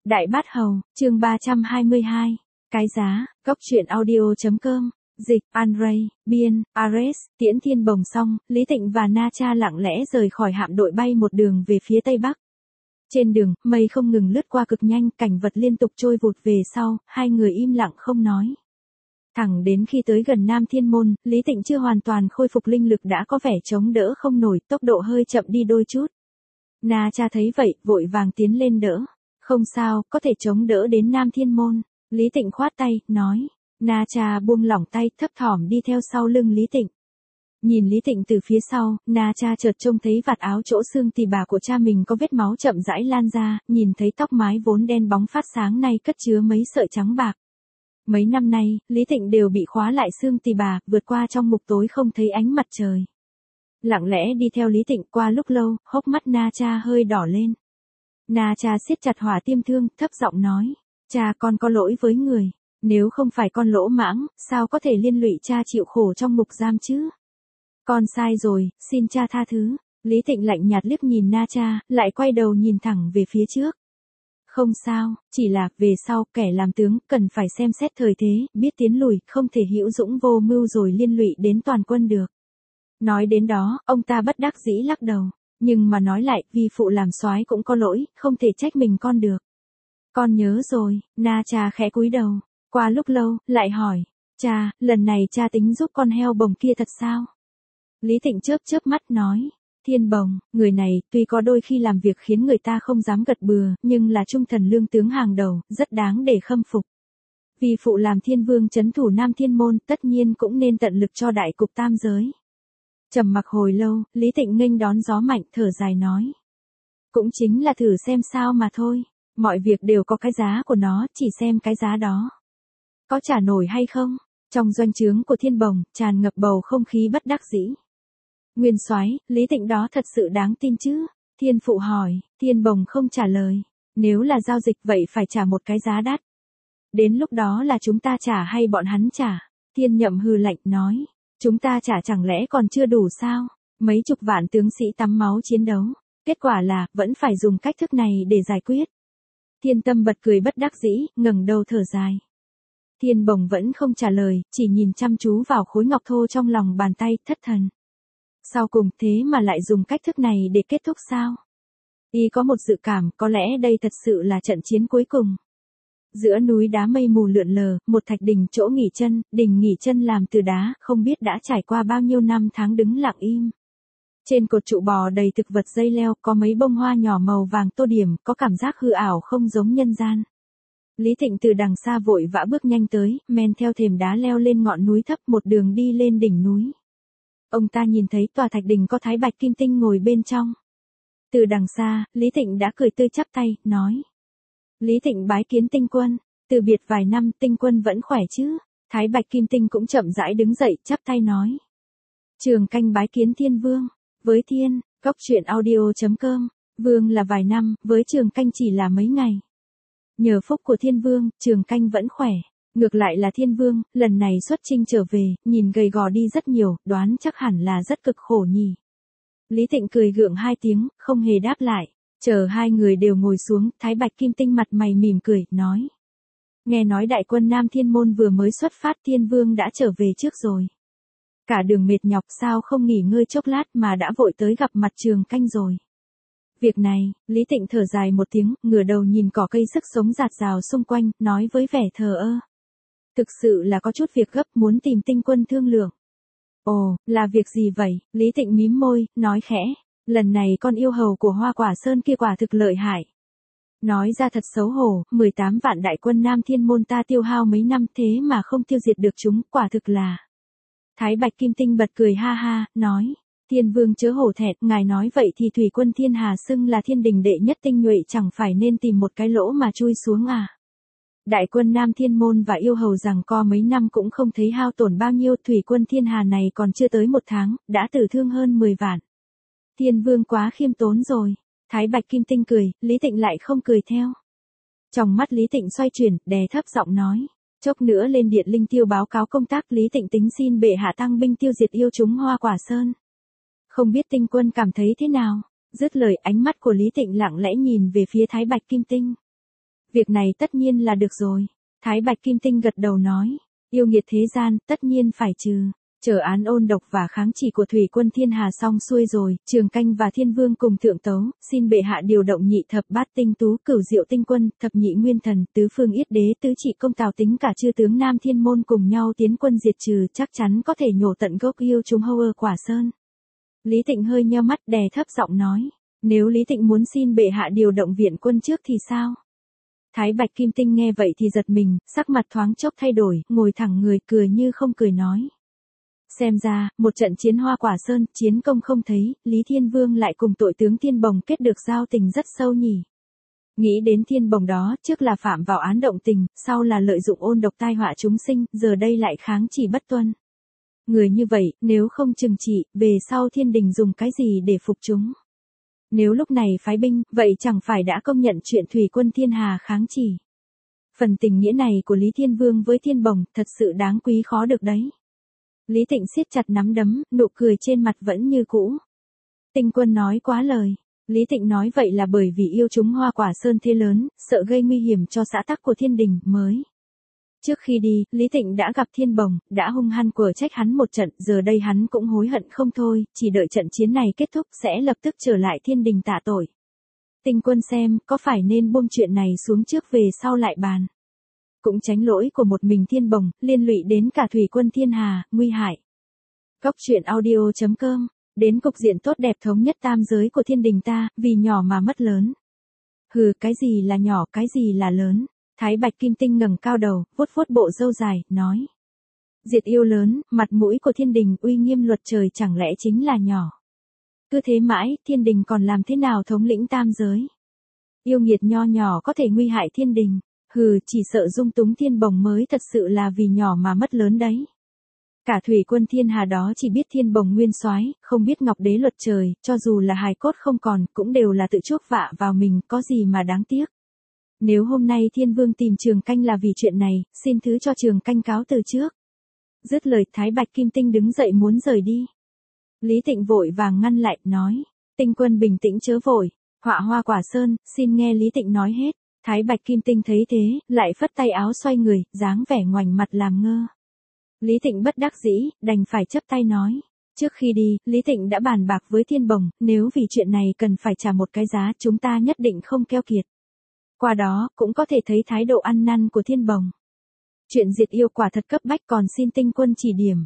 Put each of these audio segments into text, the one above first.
Đại Bát Hầu, chương 322. Cái giá, Cốc truyện audio.com, dịch, Andrei, biên, Ares, tiễn Thiên Bồng xong, Lý Tịnh và Na Cha lặng lẽ rời khỏi hạm đội bay một đường về phía tây bắc. Trên đường, mây không ngừng lướt qua cực nhanh, cảnh vật liên tục trôi vụt về sau, hai người im lặng không nói. Thẳng đến khi tới gần Nam Thiên Môn, Lý Tịnh chưa hoàn toàn khôi phục linh lực đã có vẻ chống đỡ không nổi, tốc độ hơi chậm đi đôi chút. Na Cha thấy vậy, vội vàng tiến lên đỡ. Không sao, có thể chống đỡ đến Nam Thiên Môn. Lý Tịnh khoát tay, nói. Na Cha buông lỏng tay, thấp thỏm đi theo sau lưng Lý Tịnh. Nhìn Lý Tịnh từ phía sau, Na Cha chợt trông thấy vạt áo chỗ xương tỳ bà của cha mình có vết máu chậm rãi lan ra, nhìn thấy tóc mái vốn đen bóng phát sáng nay cất chứa mấy sợi trắng bạc. Mấy năm nay, Lý Tịnh đều bị khóa lại xương tỳ bà, vượt qua trong ngục tối không thấy ánh mặt trời. Lặng lẽ đi theo Lý Tịnh qua lúc lâu, hốc mắt Na Cha hơi đỏ lên. Na Cha siết chặt hỏa tiêm thương, thấp giọng nói. Cha, con có lỗi với người. Nếu không phải con lỗ mãng, sao có thể liên lụy cha chịu khổ trong ngục giam chứ? Con sai rồi, xin cha tha thứ. Lý Tịnh lạnh nhạt liếc nhìn Na Cha, lại quay đầu nhìn thẳng về phía trước. Không sao, chỉ là, về sau, kẻ làm tướng, cần phải xem xét thời thế, biết tiến lùi, không thể hữu dũng vô mưu rồi liên lụy đến toàn quân được. Nói đến đó, ông ta bất đắc dĩ lắc đầu. Nhưng mà nói lại, vì phụ làm soái cũng có lỗi, không thể trách mình con được. Con nhớ rồi, Na Cha khẽ cúi đầu. Qua lúc lâu, lại hỏi. Cha, lần này cha tính giúp con heo bồng kia thật sao? Lý Tịnh chớp chớp mắt nói. Thiên Bồng, người này, tuy có đôi khi làm việc khiến người ta không dám gật bừa, nhưng là trung thần lương tướng hàng đầu, rất đáng để khâm phục. Vì phụ làm thiên vương trấn thủ Nam Thiên Môn, tất nhiên cũng nên tận lực cho đại cục tam giới. Trầm mặc hồi lâu, Lý Tịnh nghênh đón gió mạnh, thở dài nói. Cũng chính là thử xem sao mà thôi, mọi việc đều có cái giá của nó, chỉ xem cái giá đó. Có trả nổi hay không? Trong doanh trướng của Thiên Bồng, tràn ngập bầu không khí bất đắc dĩ. Nguyên soái, Lý Tịnh đó thật sự đáng tin chứ? Thiên Phụ hỏi, Thiên Bồng không trả lời. Nếu là giao dịch vậy phải trả một cái giá đắt. Đến lúc đó là chúng ta trả hay bọn hắn trả? Thiên Nhậm hừ lạnh nói. Chúng ta trả chẳng lẽ còn chưa đủ sao? Mấy chục vạn tướng sĩ tắm máu chiến đấu. Kết quả là, vẫn phải dùng cách thức này để giải quyết. Thiên Tâm bật cười bất đắc dĩ, ngẩng đầu thở dài. Thiên Bồng vẫn không trả lời, chỉ nhìn chăm chú vào khối ngọc thô trong lòng bàn tay, thất thần. Sau cùng thế mà lại dùng cách thức này để kết thúc sao? Y có một dự cảm, có lẽ đây thật sự là trận chiến cuối cùng. Giữa núi đá mây mù lượn lờ, một thạch đỉnh chỗ nghỉ chân, đỉnh nghỉ chân làm từ đá, không biết đã trải qua bao nhiêu năm tháng đứng lặng im. Trên cột trụ bò đầy thực vật dây leo, có mấy bông hoa nhỏ màu vàng tô điểm, có cảm giác hư ảo không giống nhân gian. Lý Tịnh từ đằng xa vội vã bước nhanh tới, men theo thềm đá leo lên ngọn núi thấp một đường đi lên đỉnh núi. Ông ta nhìn thấy tòa thạch đỉnh có Thái Bạch Kim Tinh ngồi bên trong. Từ đằng xa, Lý Tịnh đã cười tươi chắp tay, nói. Lý Tịnh bái kiến Tinh Quân, từ biệt vài năm Tinh Quân vẫn khỏe chứ? Thái Bạch Kim Tinh cũng chậm rãi đứng dậy, chắp tay nói. Trường Canh bái kiến Thiên Vương, với Thiên, Cốc truyện audio.com, Vương là vài năm, với Trường Canh chỉ là mấy ngày. Nhờ phúc của Thiên Vương, Trường Canh vẫn khỏe. Ngược lại là Thiên Vương, lần này xuất chinh trở về, nhìn gầy gò đi rất nhiều, đoán chắc hẳn là rất cực khổ nhỉ. Lý Tịnh cười gượng hai tiếng, không hề đáp lại. Chờ hai người đều ngồi xuống, Thái Bạch Kim Tinh mặt mày mỉm cười, nói. Nghe nói đại quân Nam Thiên Môn vừa mới xuất phát, Thiên Vương đã trở về trước rồi. Cả đường mệt nhọc sao không nghỉ ngơi chốc lát mà đã vội tới gặp mặt Trường Canh rồi. Việc này, Lý Tịnh thở dài một tiếng, ngửa đầu nhìn cỏ cây sức sống rạt rào xung quanh, nói với vẻ thờ ơ. Thực sự là có chút việc gấp muốn tìm Tinh Quân thương lượng. Ồ, là việc gì vậy? Lý Tịnh mím môi, nói khẽ. Lần này con yêu hầu của Hoa Quả Sơn kia quả thực lợi hại. Nói ra thật xấu hổ, 18 vạn đại quân Nam Thiên Môn ta tiêu hao mấy năm thế mà không tiêu diệt được chúng, quả thực là. Thái Bạch Kim Tinh bật cười ha ha, nói. Thiên Vương chớ hổ thẹn, ngài nói vậy thì thủy quân Thiên Hà xưng là thiên đình đệ nhất tinh nhuệ chẳng phải nên tìm một cái lỗ mà chui xuống à. Đại quân Nam Thiên Môn và yêu hầu rằng co mấy năm cũng không thấy hao tổn bao nhiêu, thủy quân Thiên Hà này còn chưa tới một tháng, đã tử thương hơn 10 vạn. Thiên Vương quá khiêm tốn rồi. Thái Bạch Kim Tinh cười, Lý Tịnh lại không cười theo. Trong mắt Lý Tịnh xoay chuyển, đè thấp giọng nói. Chốc nữa lên Điện Linh Tiêu báo cáo công tác, Lý Tịnh tính xin bệ hạ tăng binh tiêu diệt yêu chúng Hoa Quả Sơn. Không biết Tinh Quân cảm thấy thế nào? Dứt lời, ánh mắt của Lý Tịnh lặng lẽ nhìn về phía Thái Bạch Kim Tinh. Việc này tất nhiên là được rồi. Thái Bạch Kim Tinh gật đầu nói. Yêu nghiệt thế gian, tất nhiên phải trừ. Chờ án ôn độc và kháng chỉ của thủy quân thiên hà xong xuôi rồi, Trường Canh và Thiên Vương cùng thượng tấu, xin bệ hạ điều động nhị thập bát tinh tú, cửu diệu tinh quân, thập nhị nguyên thần, tứ phương yết đế, tứ trị công Tào Tính cả chư tướng Nam Thiên môn cùng nhau tiến quân diệt trừ, chắc chắn có thể nhổ tận gốc yêu chúng Howard Quả Sơn. Lý Tịnh hơi nheo mắt đè thấp giọng nói, nếu Lý Tịnh muốn xin bệ hạ điều động viện quân trước thì sao? Thái Bạch Kim Tinh nghe vậy thì giật mình, sắc mặt thoáng chốc thay đổi, ngồi thẳng người cười như không cười nói. Xem ra, một trận chiến Hoa Quả Sơn, chiến công không thấy, Lý Thiên Vương lại cùng tội tướng Thiên Bồng kết được giao tình rất sâu nhỉ. Nghĩ đến Thiên Bồng đó, trước là phạm vào án động tình, sau là lợi dụng ôn độc tai họa chúng sinh, giờ đây lại kháng chỉ bất tuân. Người như vậy, nếu không trừng trị, về sau thiên đình dùng cái gì để phục chúng? Nếu lúc này phái binh, vậy chẳng phải đã công nhận chuyện thủy quân thiên hà kháng chỉ. Phần tình nghĩa này của Lý Thiên Vương với Thiên Bồng, thật sự đáng quý khó được đấy. Lý Tịnh siết chặt nắm đấm, nụ cười trên mặt vẫn như cũ. Tinh quân nói quá lời. Lý Tịnh nói vậy là bởi vì yêu chúng Hoa Quả Sơn thế lớn, sợ gây nguy hiểm cho xã tắc của thiên đình, mới. Trước khi đi, Lý Tịnh đã gặp Thiên Bồng, đã hung hăng quở trách hắn một trận, giờ đây hắn cũng hối hận không thôi, chỉ đợi trận chiến này kết thúc sẽ lập tức trở lại thiên đình tạ tội. Tinh quân xem, có phải nên buông chuyện này xuống trước về sau lại bàn. Cũng tránh lỗi của một mình Thiên Bồng, liên lụy đến cả thủy quân thiên hà, nguy hại. Góc truyện audio.com, đến cục diện tốt đẹp thống nhất tam giới của thiên đình ta, vì nhỏ mà mất lớn. Hừ, cái gì là nhỏ, cái gì là lớn? Thái Bạch Kim Tinh ngẩng cao đầu, vuốt vuốt bộ râu dài, nói. Diệt yêu lớn, mặt mũi của thiên đình uy nghiêm luật trời chẳng lẽ chính là nhỏ. Cứ thế mãi, thiên đình còn làm thế nào thống lĩnh tam giới? Yêu nghiệt nho nhỏ có thể nguy hại thiên đình. Hừ, chỉ sợ dung túng Thiên Bồng mới thật sự là vì nhỏ mà mất lớn đấy. Cả thủy quân thiên hà đó chỉ biết Thiên Bồng nguyên soái, không biết ngọc đế luật trời, cho dù là hài cốt không còn, cũng đều là tự chuốc vạ vào mình, có gì mà đáng tiếc. Nếu hôm nay Thiên Vương tìm Trường Canh là vì chuyện này, xin thứ cho Trường Canh cáo từ trước. Dứt lời, Thái Bạch Kim Tinh đứng dậy muốn rời đi. Lý Tịnh vội vàng ngăn lại, nói. Tinh quân bình tĩnh chớ vội, họa Hoa Quả Sơn, xin nghe Lý Tịnh nói hết. Thái Bạch Kim Tinh thấy thế, lại phất tay áo xoay người, dáng vẻ ngoảnh mặt làm ngơ. Lý Tịnh bất đắc dĩ, đành phải chấp tay nói. Trước khi đi, Lý Tịnh đã bàn bạc với Thiên Bồng, nếu vì chuyện này cần phải trả một cái giá, chúng ta nhất định không keo kiệt. Qua đó, cũng có thể thấy thái độ ăn năn của Thiên Bồng. Chuyện diệt yêu quả thật cấp bách, còn xin tinh quân chỉ điểm.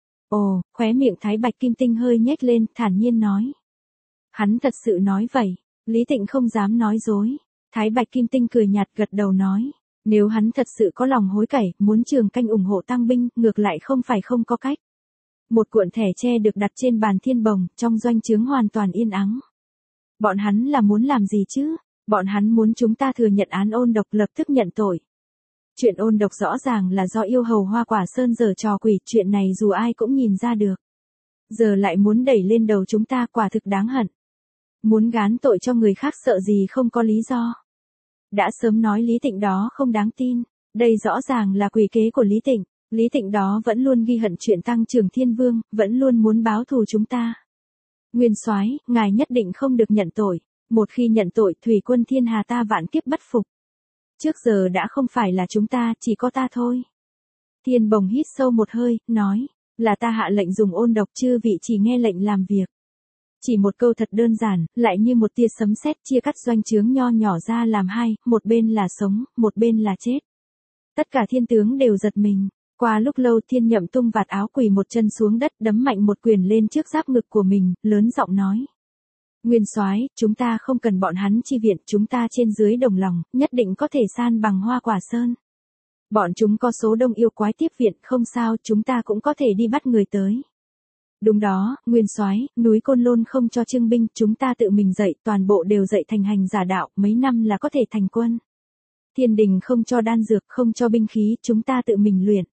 Ồ, khóe miệng Thái Bạch Kim Tinh hơi nhếch lên, thản nhiên nói. Hắn thật sự nói vậy, Lý Tịnh không dám nói dối. Thái Bạch Kim Tinh cười nhạt gật đầu nói, nếu hắn thật sự có lòng hối cải, muốn Trường Canh ủng hộ tăng binh, ngược lại không phải không có cách. Một cuộn thẻ tre được đặt trên bàn Thiên Bồng, trong doanh trướng hoàn toàn yên ắng. Bọn hắn là muốn làm gì chứ? Bọn hắn muốn chúng ta thừa nhận án ôn độc, lập tức nhận tội. Chuyện ôn độc rõ ràng là do yêu hầu Hoa Quả Sơn giở trò quỷ, chuyện này dù ai cũng nhìn ra được. Giờ lại muốn đẩy lên đầu chúng ta, quả thực đáng hận. Muốn gán tội cho người khác sợ gì không có lý do. Đã sớm nói Lý Tịnh đó không đáng tin, đây rõ ràng là quỷ kế của Lý Tịnh. Lý Tịnh đó vẫn luôn ghi hận chuyện Tăng Trưởng Thiên Vương, vẫn luôn muốn báo thù chúng ta. Nguyên soái, ngài nhất định không được nhận tội, một khi nhận tội, thủy quân thiên hà ta vạn kiếp bất phục. Trước giờ đã không phải là chúng ta, chỉ có ta thôi. Thiên Bồng hít sâu một hơi, nói, là ta hạ lệnh dùng ôn độc, chư vị chỉ nghe lệnh làm việc. Chỉ một câu thật đơn giản, lại như một tia sấm sét chia cắt doanh trướng nho nhỏ ra làm hai, một bên là sống, một bên là chết. Tất cả thiên tướng đều giật mình. Qua lúc lâu Thiên Nhậm tung vạt áo quỳ một chân xuống đất, đấm mạnh một quyền lên trước giáp ngực của mình, lớn giọng nói. Nguyên soái, chúng ta không cần bọn hắn chi viện, chúng ta trên dưới đồng lòng, nhất định có thể san bằng Hoa Quả Sơn. Bọn chúng có số đông yêu quái tiếp viện, không sao, chúng ta cũng có thể đi bắt người tới. Đúng đó, Nguyên soái, núi Côn Lôn không cho trưng binh, chúng ta tự mình dạy, toàn bộ đều dạy thành hành giả đạo, mấy năm là có thể thành quân. Thiên đình không cho đan dược, không cho binh khí, chúng ta tự mình luyện.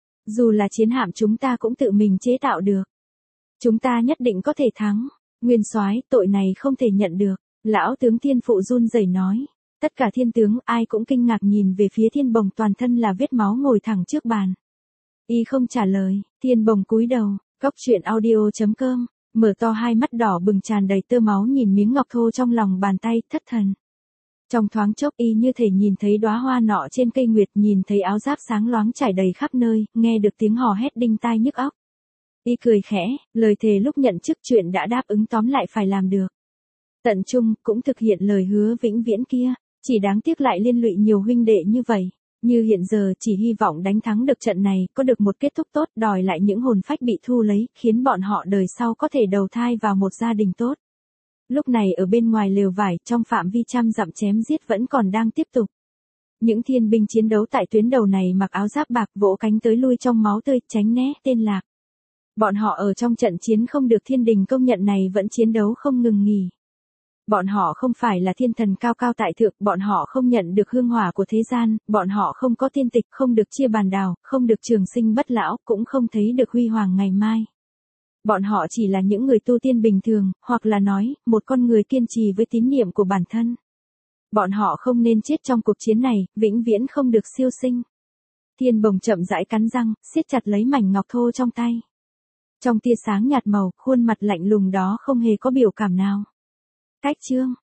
Dù là chiến hạm chúng ta cũng tự mình chế tạo được. Chúng ta nhất định có thể thắng. Nguyên soái, tội này không thể nhận được. Lão tướng Thiên Phụ run rẩy nói. Tất cả thiên tướng ai cũng kinh ngạc nhìn về phía Thiên Bồng, toàn thân là vết máu ngồi thẳng trước bàn. Y không trả lời, Thiên Bồng cúi đầu. Góc truyện audio.com, mở to hai mắt đỏ bừng tràn đầy tơ máu nhìn miếng ngọc thô trong lòng bàn tay, thất thần. Trong thoáng chốc y như thể nhìn thấy đóa hoa nọ trên cây nguyệt, nhìn thấy áo giáp sáng loáng trải đầy khắp nơi, nghe được tiếng hò hét đinh tai nhức óc. Y cười khẽ, lời thề lúc nhận chức chuyện đã đáp ứng tóm lại phải làm được. Tận trung cũng thực hiện lời hứa vĩnh viễn kia, chỉ đáng tiếc lại liên lụy nhiều huynh đệ như vậy. Như hiện giờ chỉ hy vọng đánh thắng được trận này, có được một kết thúc tốt, đòi lại những hồn phách bị thu lấy, khiến bọn họ đời sau có thể đầu thai vào một gia đình tốt. Lúc này ở bên ngoài lều vải, trong phạm vi trăm dặm chém giết vẫn còn đang tiếp tục. Những thiên binh chiến đấu tại tuyến đầu này mặc áo giáp bạc, vỗ cánh tới lui trong máu tươi, tránh né tên lạc. Bọn họ ở trong trận chiến không được thiên đình công nhận này vẫn chiến đấu không ngừng nghỉ. Bọn họ không phải là thiên thần cao cao tại thượng, bọn họ không nhận được hương hỏa của thế gian, bọn họ không có tiên tịch, không được chia bàn đào, không được trường sinh bất lão, cũng không thấy được huy hoàng ngày mai. Bọn họ chỉ là những người tu tiên bình thường, hoặc là nói, một con người kiên trì với tín niệm của bản thân. Bọn họ không nên chết trong cuộc chiến này, vĩnh viễn không được siêu sinh. Thiên Bồng chậm rãi cắn răng, siết chặt lấy mảnh ngọc thô trong tay. Trong tia sáng nhạt màu, khuôn mặt lạnh lùng đó không hề có biểu cảm nào. Cách chương